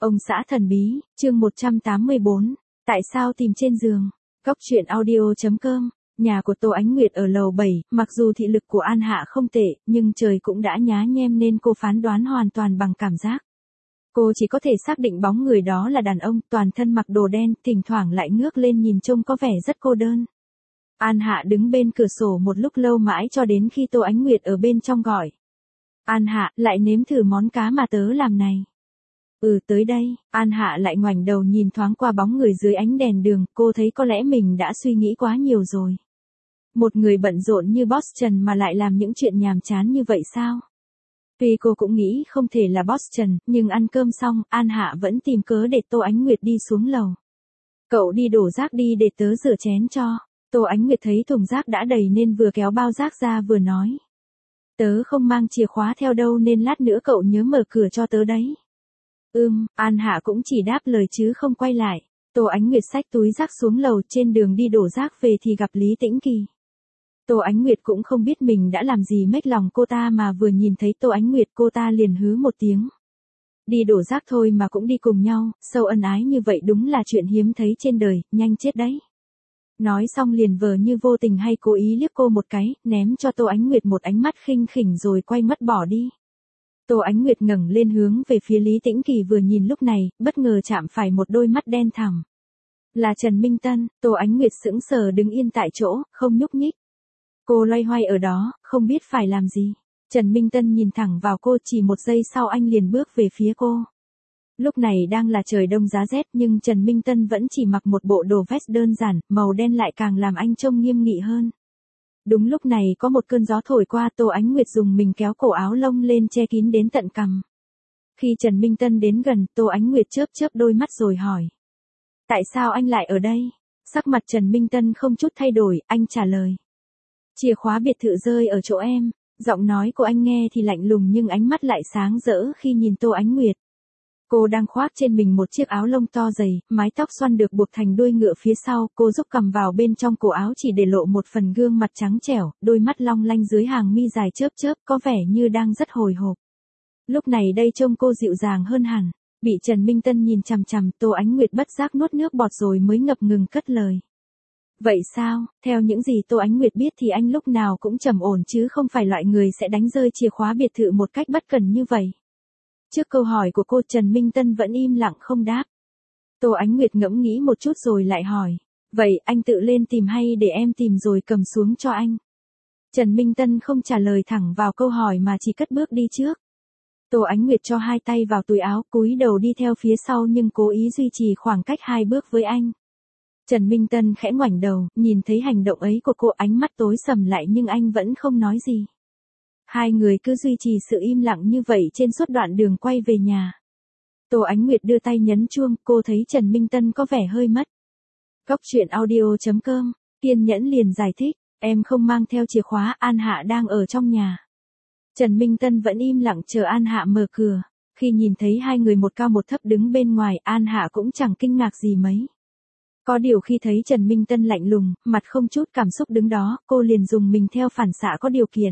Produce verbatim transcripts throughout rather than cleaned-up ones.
Ông xã thần bí, chương một trăm tám mươi bốn. Tại sao tìm trên giường? Góc truyện audio chấm com. Nhà của Tô Ánh Nguyệt ở lầu bảy, mặc dù thị lực của An Hạ không tệ, nhưng trời cũng đã nhá nhem nên cô phán đoán hoàn toàn bằng cảm giác. Cô chỉ có thể xác định bóng người đó là đàn ông, toàn thân mặc đồ đen, thỉnh thoảng lại ngước lên nhìn trông có vẻ rất cô đơn. An Hạ đứng bên cửa sổ một lúc lâu mãi cho đến khi Tô Ánh Nguyệt ở bên trong gọi. An Hạ, lại nếm thử món cá mà tớ làm này. Ừ, tới đây. An Hạ lại ngoảnh đầu nhìn thoáng qua bóng người dưới ánh đèn đường, cô thấy có lẽ mình đã suy nghĩ quá nhiều rồi. Một người bận rộn như boss Trần mà lại làm những chuyện nhàm chán như vậy sao? Tuy cô cũng nghĩ không thể là boss Trần, nhưng ăn cơm xong, An Hạ vẫn tìm cớ để Tô Ánh Nguyệt đi xuống lầu. Cậu đi đổ rác đi để tớ rửa chén cho. Tô Ánh Nguyệt thấy thùng rác đã đầy nên vừa kéo bao rác ra vừa nói. Tớ không mang chìa khóa theo đâu nên lát nữa cậu nhớ mở cửa cho tớ đấy. Ừm, An Hạ cũng chỉ đáp lời chứ không quay lại. Tô Ánh Nguyệt xách túi rác xuống lầu, trên đường đi đổ rác về thì gặp Lý Tĩnh Kỳ. Tô Ánh Nguyệt cũng không biết mình đã làm gì mếch lòng cô ta mà vừa nhìn thấy Tô Ánh Nguyệt cô ta liền hứ một tiếng. Đi đổ rác thôi mà cũng đi cùng nhau, sâu ân ái như vậy đúng là chuyện hiếm thấy trên đời, nhanh chết đấy. Nói xong liền vờ như vô tình hay cố ý liếc cô một cái, ném cho Tô Ánh Nguyệt một ánh mắt khinh khỉnh rồi quay mất bỏ đi. Tô Ánh Nguyệt ngẩng lên hướng về phía Lý Tĩnh Kỳ vừa nhìn lúc này, bất ngờ chạm phải một đôi mắt đen thẳm. Là Trần Minh Tân. Tô Ánh Nguyệt sững sờ đứng yên tại chỗ, không nhúc nhích. Cô loay hoay ở đó, không biết phải làm gì. Trần Minh Tân nhìn thẳng vào cô, chỉ một giây sau anh liền bước về phía cô. Lúc này đang là trời đông giá rét nhưng Trần Minh Tân vẫn chỉ mặc một bộ đồ vest đơn giản, màu đen lại càng làm anh trông nghiêm nghị hơn. Đúng lúc này có một cơn gió thổi qua, Tô Ánh Nguyệt dùng mình kéo cổ áo lông lên che kín đến tận cằm. Khi Trần Minh Tân đến gần, Tô Ánh Nguyệt chớp chớp đôi mắt rồi hỏi. Tại sao anh lại ở đây? Sắc mặt Trần Minh Tân không chút thay đổi, anh trả lời. Chìa khóa biệt thự rơi ở chỗ em. Giọng nói của anh nghe thì lạnh lùng nhưng ánh mắt lại sáng rỡ khi nhìn Tô Ánh Nguyệt. Cô đang khoác trên mình một chiếc áo lông to dày, mái tóc xoăn được buộc thành đuôi ngựa phía sau, cô rúc cằm vào bên trong cổ áo chỉ để lộ một phần gương mặt trắng trẻo, đôi mắt long lanh dưới hàng mi dài chớp chớp, có vẻ như đang rất hồi hộp. Lúc này đây trông cô dịu dàng hơn hẳn, bị Trần Minh Tân nhìn chằm chằm, Tô Ánh Nguyệt bất giác nuốt nước bọt rồi mới ngập ngừng cất lời. Vậy sao, theo những gì Tô Ánh Nguyệt biết thì anh lúc nào cũng trầm ổn chứ không phải loại người sẽ đánh rơi chìa khóa biệt thự một cách bất cần như vậy. Trước câu hỏi của cô, Trần Minh Tân vẫn im lặng không đáp. Tô Ánh Nguyệt ngẫm nghĩ một chút rồi lại hỏi. Vậy anh tự lên tìm hay để em tìm rồi cầm xuống cho anh? Trần Minh Tân không trả lời thẳng vào câu hỏi mà chỉ cất bước đi trước. Tô Ánh Nguyệt cho hai tay vào túi áo, cúi đầu đi theo phía sau nhưng cố ý duy trì khoảng cách hai bước với anh. Trần Minh Tân khẽ ngoảnh đầu, nhìn thấy hành động ấy của cô, ánh mắt tối sầm lại nhưng anh vẫn không nói gì. Hai người cứ duy trì sự im lặng như vậy trên suốt đoạn đường quay về nhà. Tô Ánh Nguyệt đưa tay nhấn chuông, cô thấy Trần Minh Tân có vẻ hơi mất. Góc truyện audio chấm com, kiên nhẫn liền giải thích, em không mang theo chìa khóa, An Hạ đang ở trong nhà. Trần Minh Tân vẫn im lặng chờ An Hạ mở cửa. Khi nhìn thấy hai người một cao một thấp đứng bên ngoài, An Hạ cũng chẳng kinh ngạc gì mấy. Có điều khi thấy Trần Minh Tân lạnh lùng, mặt không chút cảm xúc đứng đó, cô liền dùng mình theo phản xạ có điều kiện.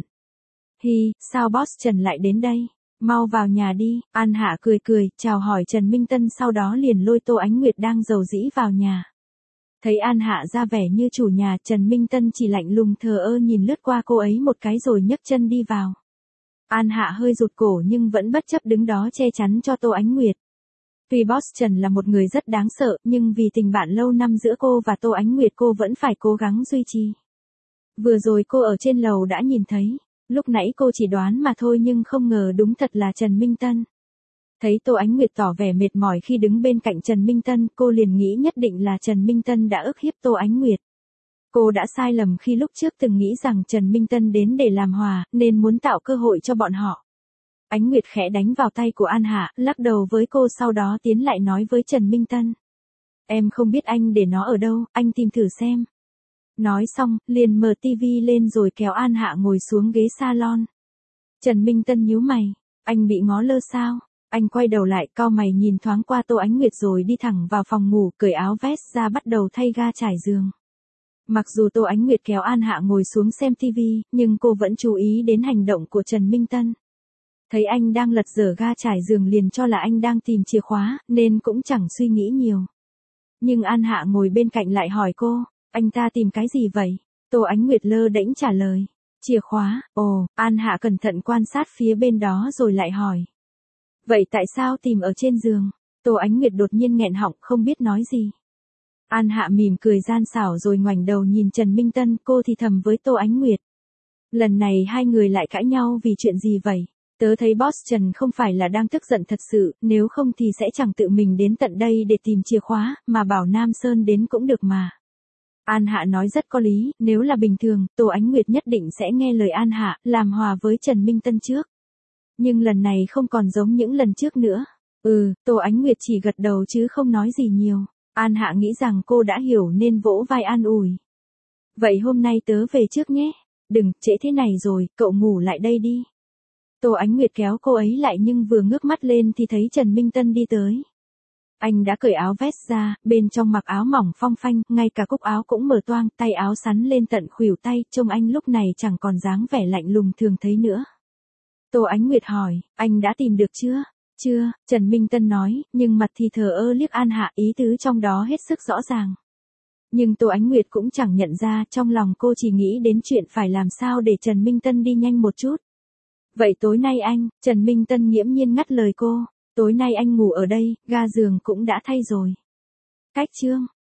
Hi, sao boss Trần lại đến đây? Mau vào nhà đi. An Hạ cười cười, chào hỏi Trần Minh Tân sau đó liền lôi Tô Ánh Nguyệt đang rầu rĩ vào nhà. Thấy An Hạ ra vẻ như chủ nhà, Trần Minh Tân chỉ lạnh lùng thờ ơ nhìn lướt qua cô ấy một cái rồi nhấc chân đi vào. An Hạ hơi rụt cổ nhưng vẫn bất chấp đứng đó che chắn cho Tô Ánh Nguyệt. Tuy boss Trần là một người rất đáng sợ, nhưng vì tình bạn lâu năm giữa cô và Tô Ánh Nguyệt cô vẫn phải cố gắng duy trì. Vừa rồi cô ở trên lầu đã nhìn thấy, lúc nãy cô chỉ đoán mà thôi nhưng không ngờ đúng thật là Trần Minh Tân. Thấy Tô Ánh Nguyệt tỏ vẻ mệt mỏi khi đứng bên cạnh Trần Minh Tân, cô liền nghĩ nhất định là Trần Minh Tân đã ức hiếp Tô Ánh Nguyệt. Cô đã sai lầm khi lúc trước từng nghĩ rằng Trần Minh Tân đến để làm hòa, nên muốn tạo cơ hội cho bọn họ. Ánh Nguyệt khẽ đánh vào tay của An Hạ, lắc đầu với cô sau đó tiến lại nói với Trần Minh Tân. Em không biết anh để nó ở đâu, anh tìm thử xem. Nói xong, liền mở tivi lên rồi kéo An Hạ ngồi xuống ghế salon. Trần Minh Tân nhíu mày, anh bị ngó lơ sao? Anh quay đầu lại, cau mày nhìn thoáng qua Tô Ánh Nguyệt rồi đi thẳng vào phòng ngủ, cởi áo vest ra bắt đầu thay ga trải giường. Mặc dù Tô Ánh Nguyệt kéo An Hạ ngồi xuống xem tivi, nhưng cô vẫn chú ý đến hành động của Trần Minh Tân. Thấy anh đang lật dở ga trải giường liền cho là anh đang tìm chìa khóa, nên cũng chẳng suy nghĩ nhiều. Nhưng An Hạ ngồi bên cạnh lại hỏi cô, anh ta tìm cái gì vậy? Tô Ánh Nguyệt lơ đễnh trả lời, chìa khóa. Ồ, An Hạ cẩn thận quan sát phía bên đó rồi lại hỏi. Vậy tại sao tìm ở trên giường? Tô Ánh Nguyệt đột nhiên nghẹn họng không biết nói gì. An Hạ mỉm cười gian xảo rồi ngoảnh đầu nhìn Trần Minh Tân, cô thì thầm với Tô Ánh Nguyệt. Lần này hai người lại cãi nhau vì chuyện gì vậy? Tớ thấy boss Trần không phải là đang tức giận thật sự, nếu không thì sẽ chẳng tự mình đến tận đây để tìm chìa khóa, mà bảo Nam Sơn đến cũng được mà. An Hạ nói rất có lý, nếu là bình thường, Tô Ánh Nguyệt nhất định sẽ nghe lời An Hạ, làm hòa với Trần Minh Tân trước. Nhưng lần này không còn giống những lần trước nữa. Ừ, Tô Ánh Nguyệt chỉ gật đầu chứ không nói gì nhiều. An Hạ nghĩ rằng cô đã hiểu nên vỗ vai an ủi. Vậy hôm nay tớ về trước nhé. Đừng, trễ thế này rồi, cậu ngủ lại đây đi. Tô Ánh Nguyệt kéo cô ấy lại nhưng vừa ngước mắt lên thì thấy Trần Minh Tân đi tới. Anh đã cởi áo vest ra, bên trong mặc áo mỏng phong phanh, ngay cả cúc áo cũng mở toang, tay áo sắn lên tận khuỷu tay, trông anh lúc này chẳng còn dáng vẻ lạnh lùng thường thấy nữa. Tô Ánh Nguyệt hỏi, anh đã tìm được chưa? Chưa, Trần Minh Tân nói, nhưng mặt thì thờ ơ liếc An Hạ, ý tứ trong đó hết sức rõ ràng. Nhưng Tô Ánh Nguyệt cũng chẳng nhận ra, trong lòng cô chỉ nghĩ đến chuyện phải làm sao để Trần Minh Tân đi nhanh một chút. Vậy tối nay anh, Trần Minh Tân nghiễm nhiên ngắt lời cô, tối nay anh ngủ ở đây, ga giường cũng đã thay rồi. Cách chương